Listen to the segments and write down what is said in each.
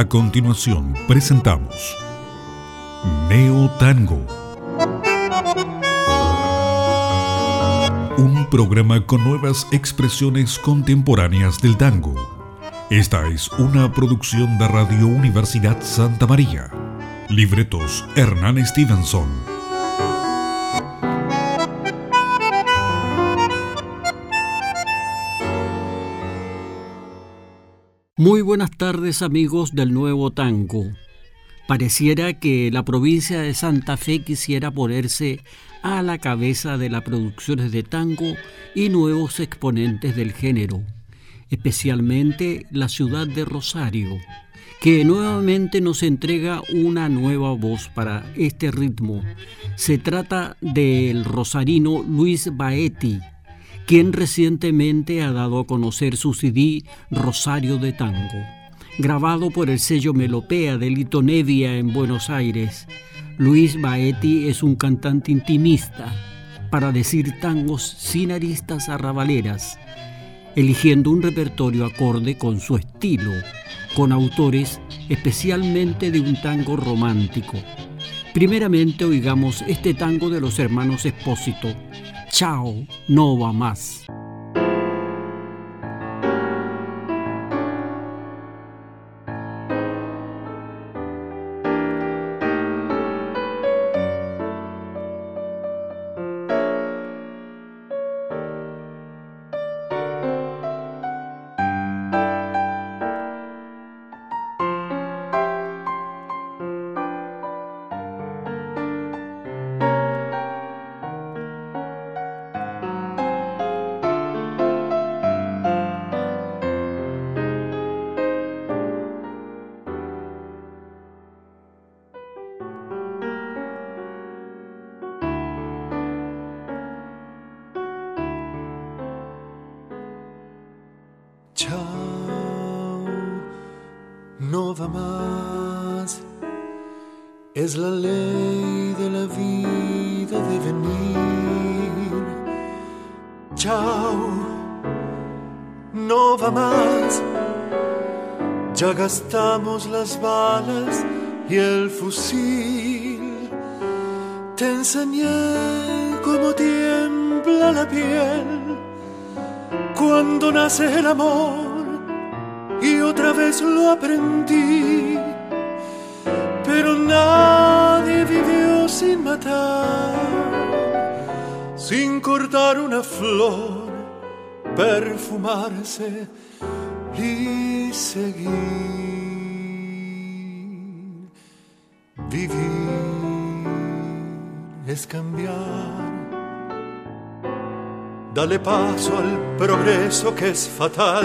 A continuación presentamos Neo Tango, un programa con nuevas expresiones contemporáneas del tango. Esta es una producción de Radio Universidad Santa María. Libretos Hernán Stevenson. Muy buenas tardes, amigos del Nuevo Tango. Pareciera que la provincia de Santa Fe quisiera ponerse a la cabeza de las producciones de tango y nuevos exponentes del género, especialmente la ciudad de Rosario, que nuevamente nos entrega una nueva voz para este ritmo. Se trata del rosarino Luis Baetti, quien recientemente ha dado a conocer su CD Rosario de Tango, grabado por el sello Melopea de Lito Nevia en Buenos Aires. Luis Baetti es un cantante intimista, para decir tangos sin aristas arrabaleras, eligiendo un repertorio acorde con su estilo, con autores especialmente de un tango romántico. Primeramente oigamos este tango de los hermanos Espósito, Chao, no va más. No va más, es la ley de la vida de venir. Chao, no va más, ya gastamos las balas y el fusil. Te enseñé cómo tiembla la piel cuando nace el amor, y otra vez lo aprendí, pero nadie vivió sin matar, sin cortar una flor, perfumarse y seguir. Vivir es cambiar. Dale paso al progreso que es fatal.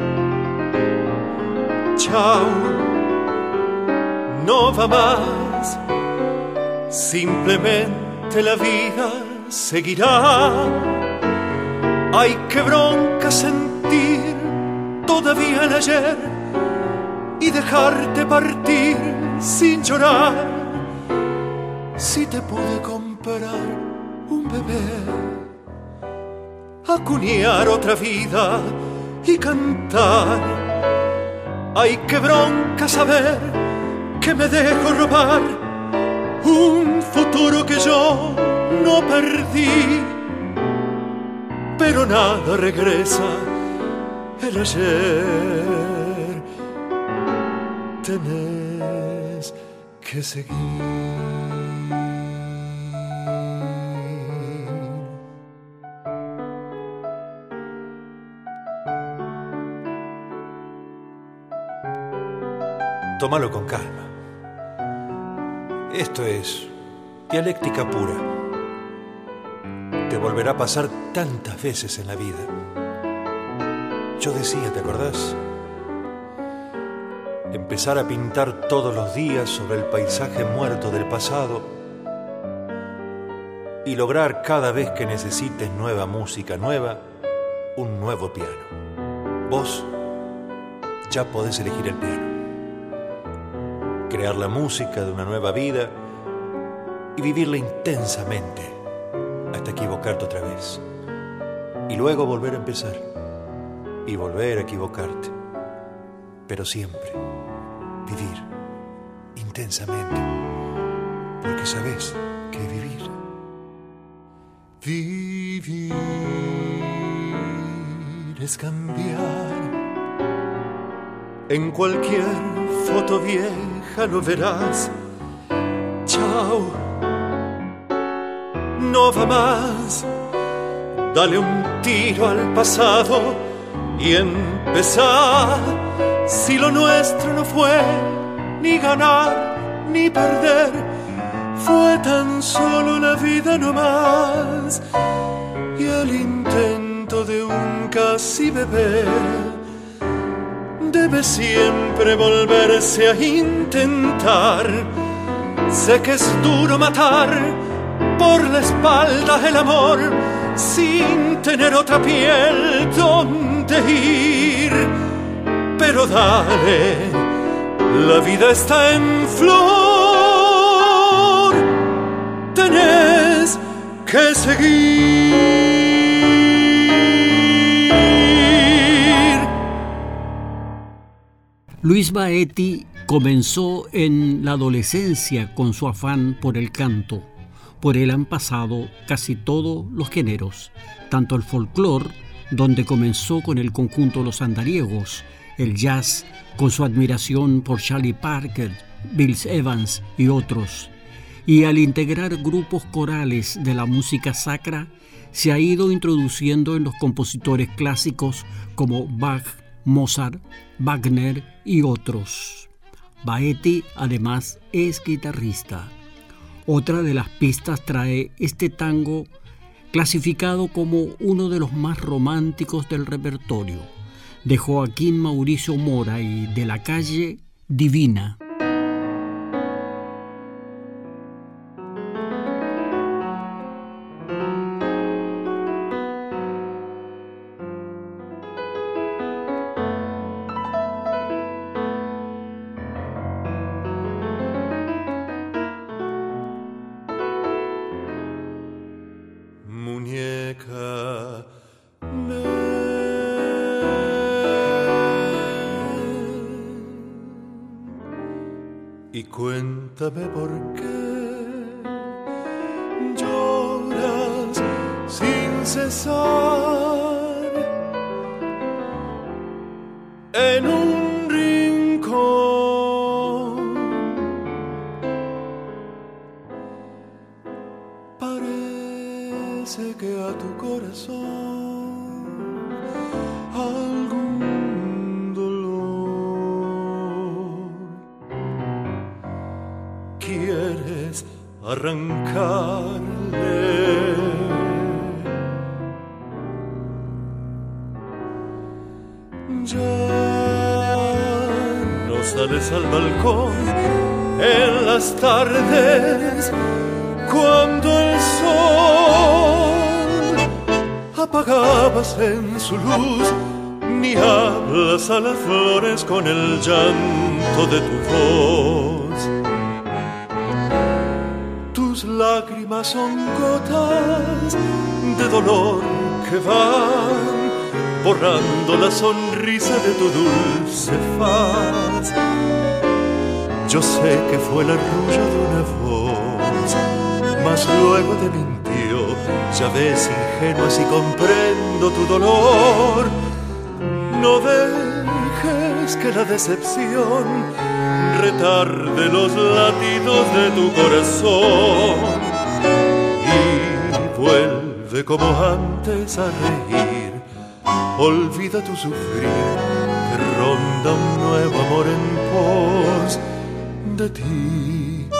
Chao, no va más, simplemente la vida seguirá. Ay, qué bronca sentir todavía el ayer y dejarte partir sin llorar. Si te pude comprar un bebé, acuñar otra vida y cantar. Ay, qué bronca saber que me dejo robar un futuro que yo no perdí. Pero nada regresa el ayer. Tenés que seguir. Tómalo con calma. Esto es dialéctica pura. Te volverá a pasar tantas veces en la vida. Yo decía, ¿te acordás? Empezar a pintar todos los días sobre el paisaje muerto del pasado y lograr cada vez que necesites nueva música nueva, un nuevo piano. Vos ya podés elegir el piano, crear la música de una nueva vida y vivirla intensamente hasta equivocarte otra vez. Y luego volver a empezar y volver a equivocarte. Pero siempre vivir intensamente, porque sabes que vivir es cambiar. En cualquier foto vieja lo verás. Chao, no va más. Dale un tiro al pasado y empezar. Si lo nuestro no fue ni ganar ni perder, fue tan solo la vida no más. Y el intento de un casi bebé debe siempre volverse a intentar. Sé que es duro matar por la espalda el amor sin tener otra piel donde ir. Pero dale, la vida está en flor, tenés que seguir. Luis Baetti comenzó en la adolescencia con su afán por el canto. Por él han pasado casi todos los géneros, tanto el folclore, donde comenzó con el conjunto Los Andariegos, el jazz, con su admiración por Charlie Parker, Bill Evans y otros, y al integrar grupos corales de la música sacra, se ha ido introduciendo en los compositores clásicos como Bach, Mozart, Wagner y otros. Baetti además es guitarrista. Otra de las pistas trae este tango clasificado como uno de los más románticos del repertorio, de Joaquín Mauricio Mora y de la Calle, Divina. Y cuéntame por qué lloras sin cesar en un rincón. Parece que a tu corazón algún dolor quieres arrancarle. Ya no sales al balcón en las tardes cuando el sol apagabas en su luz, ni hablas a las flores con el llanto de tu voz. Tus lágrimas son gotas de dolor que van borrando la sonrisa de tu dulce faz. Yo sé que fue el arrullo de una voz, mas luego te mintió. Ya ves, ingenua, si comprendo tu dolor. No dejes que la decepción retarde los latidos de tu corazón y vuelve como antes a reír. Olvida tu sufrir, que ronda un nuevo amor en pos de ti.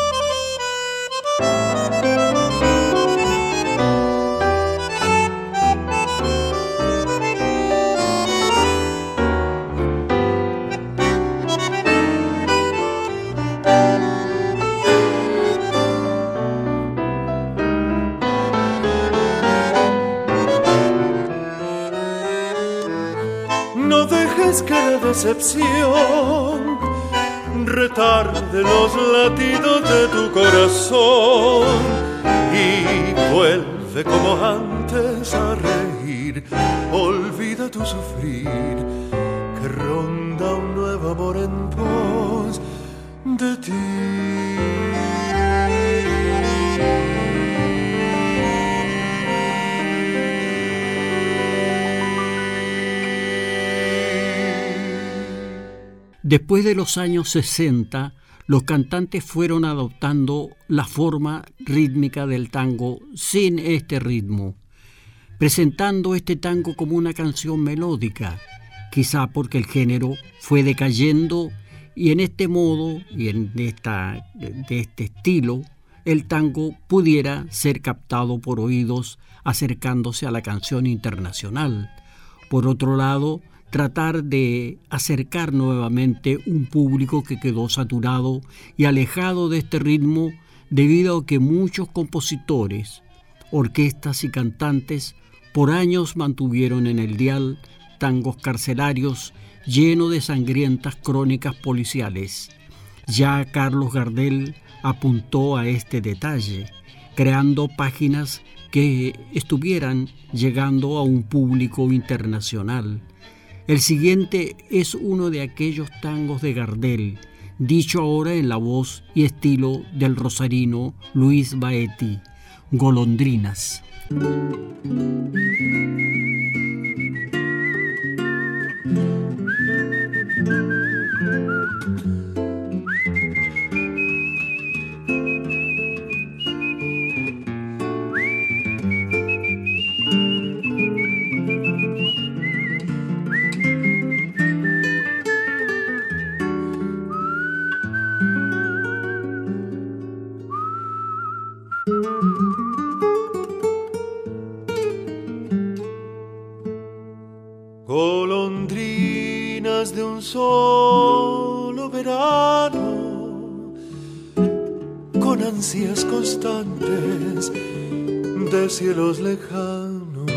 No dejes que la decepción retarde los latidos de tu corazón y vuelve como antes a reír. Olvida tu sufrir, que ronda un nuevo amor en pos de ti. Después de los años 60, los cantantes fueron adoptando la forma rítmica del tango sin este ritmo, presentando este tango como una canción melódica, quizá porque el género fue decayendo y en este modo y de este estilo, el tango pudiera ser captado por oídos acercándose a la canción internacional. Por otro lado, tratar de acercar nuevamente un público que quedó saturado y alejado de este ritmo debido a que muchos compositores, orquestas y cantantes por años mantuvieron en el dial tangos carcelarios llenos de sangrientas crónicas policiales. Ya Carlos Gardel apuntó a este detalle, creando páginas que estuvieran llegando a un público internacional. El siguiente es uno de aquellos tangos de Gardel, dicho ahora en la voz y estilo del rosarino Luis Baetti, Golondrinas. Golondrinas de un solo verano, con ansias constantes de cielos lejanos.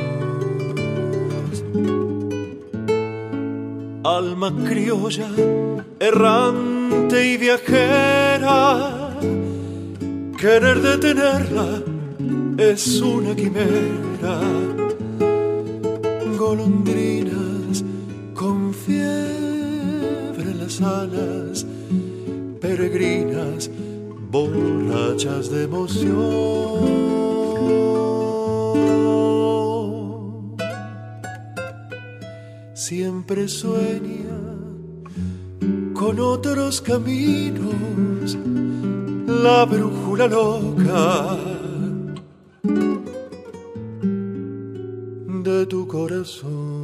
Alma criolla, errante y viajera, querer detenerla es una quimera. Golondrinas con fiebre en las alas, peregrinas, borrachas de emoción. Siempre sueña con otros caminos la brújula loca de tu corazón.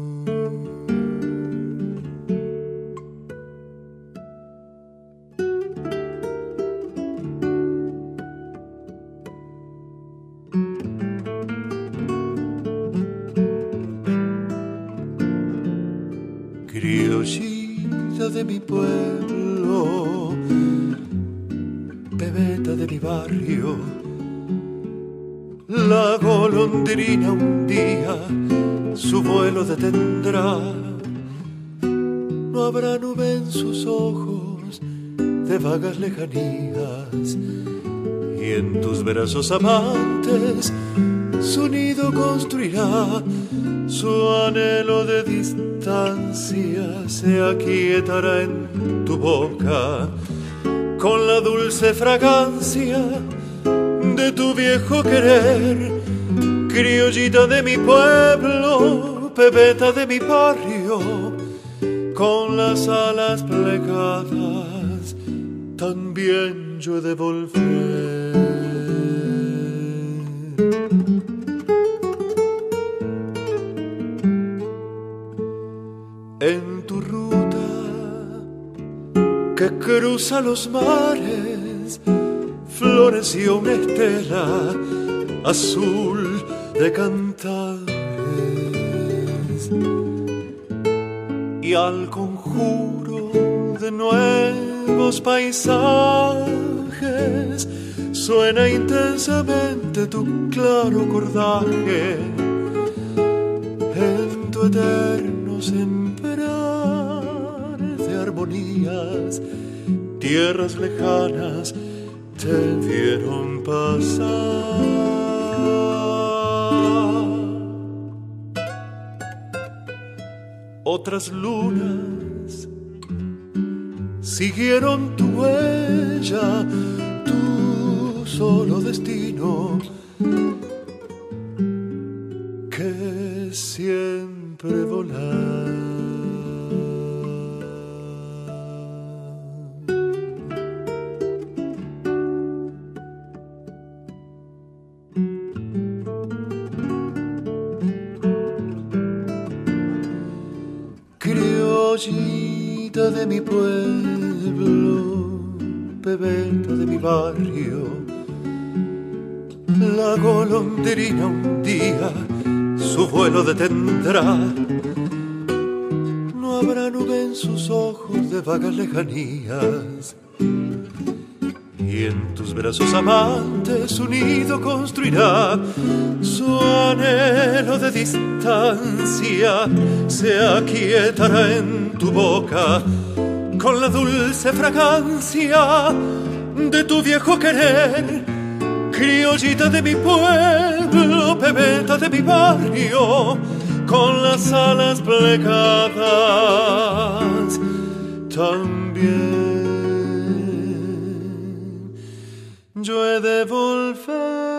Criollita de mi pueblo, pebeta de mi barrio, la golondrina un día su vuelo detendrá. No habrá nube en sus ojos de vagas lejanías, y en tus brazos amantes su nido construirá. Su anhelo de distancia se aquietará en tu boca con la dulce fragancia de tu viejo querer. Criollita de mi pueblo, pebeta de mi barrio, con las alas plegadas, también yo he de volver. En tu ruta que cruza los mares, floreció una estela azul de cantares, y al conjuro de nuevos paisajes suena intensamente tu claro cordaje. En tu eterno sembrar de armonías, tierras lejanas te vieron pasar. Otras lunas siguieron tu huella, tu solo destino, que siempre volar. Criollita de mi pueblo, pebeta de mi barrio, la golondrina un día su vuelo detendrá. No habrá nube en sus ojos de vagas lejanías, y en tus brazos amantes un nido construirá. Su anhelo de distancia se aquietará en tu boca con la dulce fragancia de tu viejo querer. Criollita de mi pueblo, pebeta de mi barrio, con las alas plegadas también yo he de volver.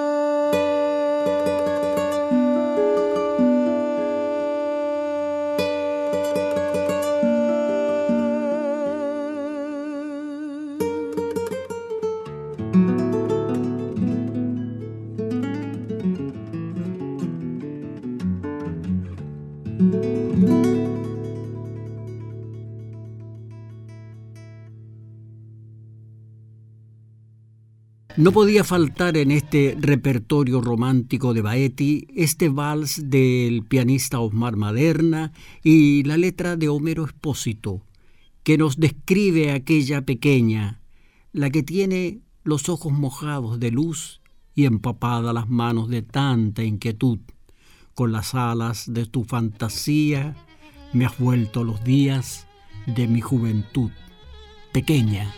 No podía faltar en este repertorio romántico de Baetti este vals del pianista Osmar Maderna y la letra de Homero Expósito, que nos describe a aquella pequeña, la que tiene los ojos mojados de luz y empapadas las manos de tanta inquietud. Con las alas de tu fantasía me has vuelto los días de mi juventud. Pequeña.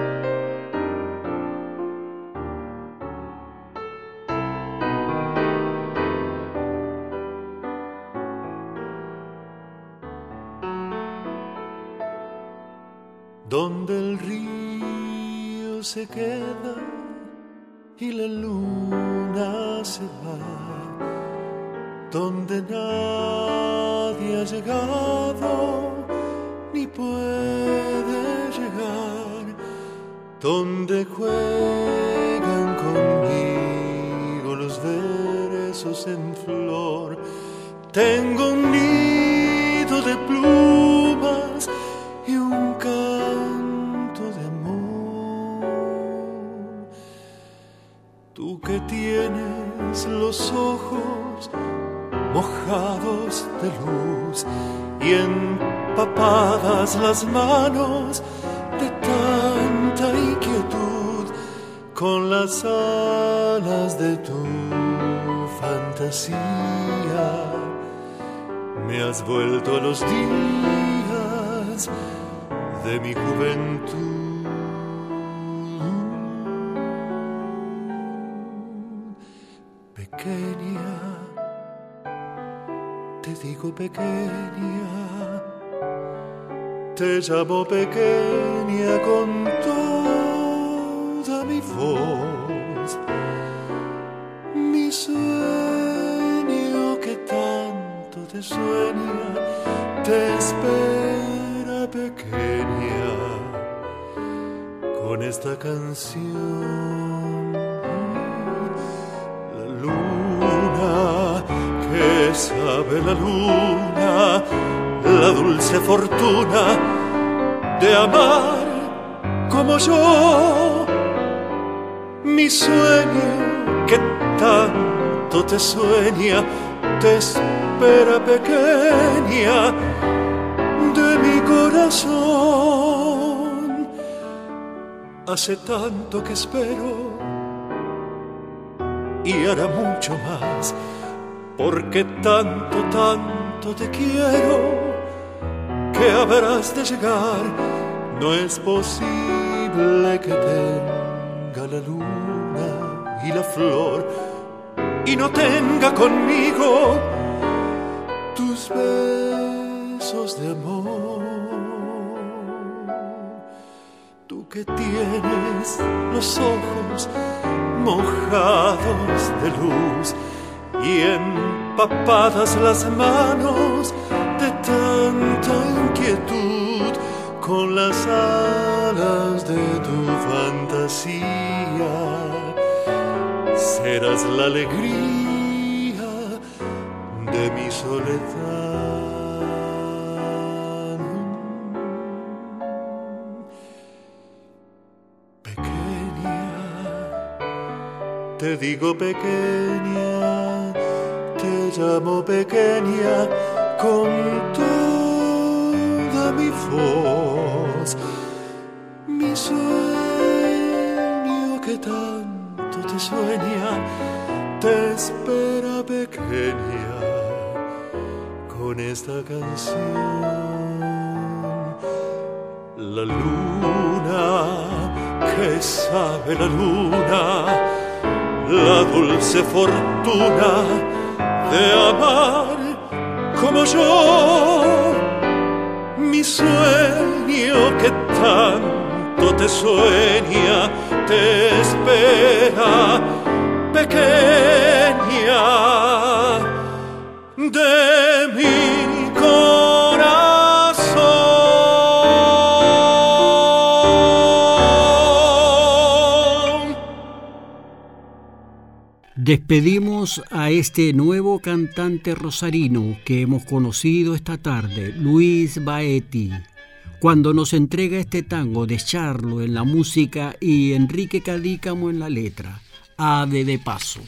Donde el río se queda y la luna se va, donde nadie ha llegado ni puede llegar, donde juegan conmigo los versos en flor. Tengo un nido de plumas y un canto de amor. Tú que tienes los ojos mojados de luz y empapadas las manos de tanta inquietud, con las alas de tu fantasía me has vuelto a los días de mi juventud. Pequeña, te digo pequeña, te llamo pequeña con toda mi voz. Mi sueño que tanto te sueña, te espera pequeña con esta canción. La luna, que sabe la luna, la dulce fortuna de amar como yo. Mi sueño que tanto te sueña, te espera pequeña de mi corazón. Hace tanto que espero y hará mucho más, porque tanto, tanto te quiero, que habrás de llegar. No es posible que tenga la luna y la flor y no tenga conmigo tus besos de amor. que tienes los ojos mojados de luz y empapadas las manos de tanta inquietud, con las alas de tu fantasía serás la alegría de mi soledad. Te digo pequeña, te llamo pequeña con toda mi voz. Mi sueño que tanto te sueña, te espera pequeña con esta canción. La luna, que sabe la luna, la dulce fortuna de amar como yo. Mi sueño que tanto te sueña, te espera pequeña de mi corazón. Despedimos a este nuevo cantante rosarino que hemos conocido esta tarde, Luis Baetti, cuando nos entrega este tango de Charlo en la música y Enrique Cadícamo en la letra, Ave de Paso.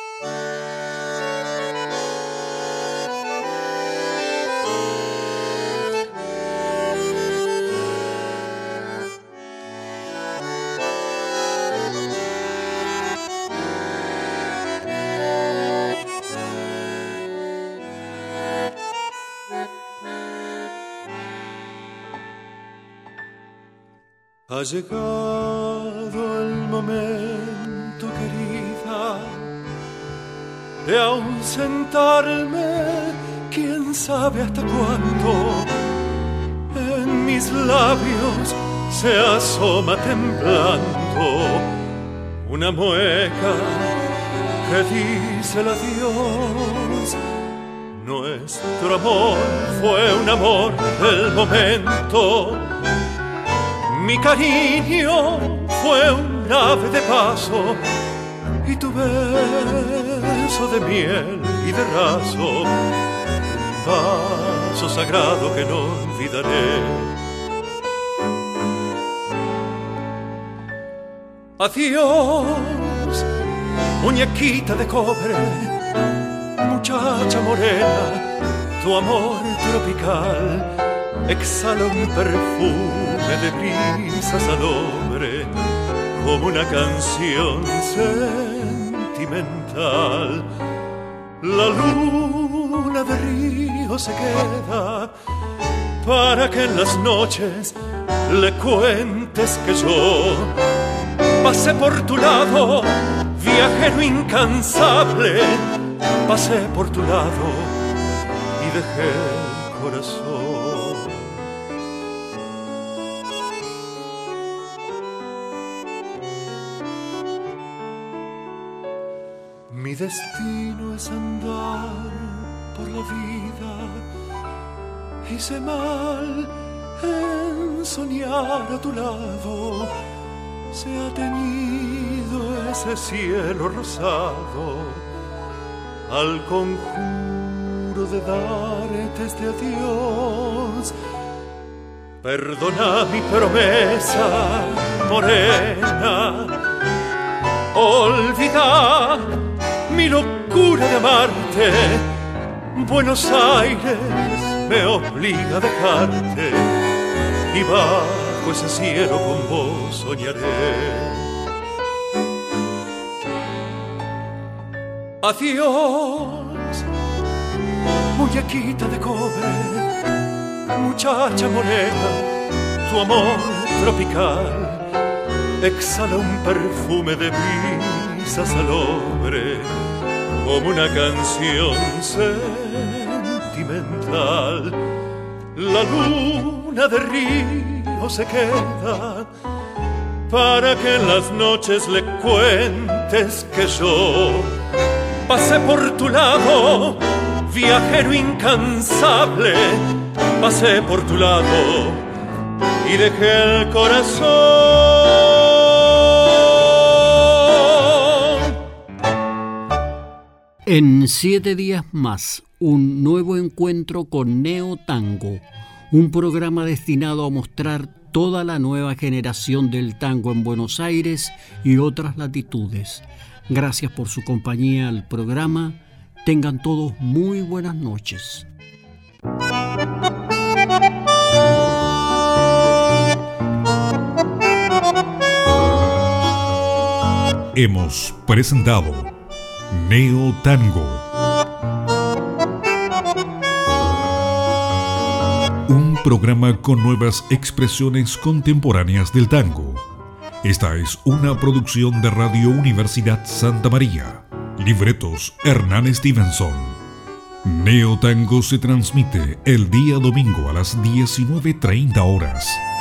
Ha llegado el momento, querida, de ausentarme, quién sabe hasta cuándo. En mis labios se asoma temblando una mueca que dice el adiós. Nuestro amor fue un amor del momento. Mi cariño fue un ave de paso y tu beso de miel y de raso, vaso sagrado que no olvidaré. Adiós, muñequita de cobre, muchacha morena, tu amor tropical exhala un perfume de brisa salobre, como una canción sentimental. La luna de río se queda para que en las noches le cuentes que yo pasé por tu lado, viajero incansable, pasé por tu lado y dejé el corazón. Mi destino es andar por la vida, hice mal en soñar a tu lado, se ha teñido ese cielo rosado al conjuro de darte este adiós. Perdona mi promesa, morena, olvida mi locura de amarte. Buenos Aires me obliga a dejarte y bajo ese cielo con vos soñaré. Adiós, muñequita de cobre, muchacha morena, tu amor tropical exhala un perfume de brisa salobre, como una canción sentimental. La luna de río se queda para que en las noches le cuentes que yo pasé por tu lado, viajero incansable, pasé por tu lado y dejé el corazón. En 7 días más, un nuevo encuentro con Neo Tango, un programa destinado a mostrar toda la nueva generación del tango en Buenos Aires y otras latitudes. Gracias por su compañía al programa. Tengan todos muy buenas noches. Hemos presentado Neo Tango, un programa con nuevas expresiones contemporáneas del tango. Esta es una producción de Radio Universidad Santa María. Libretos Hernán Stevenson. Neo Tango se transmite el día domingo a las 19:30 horas.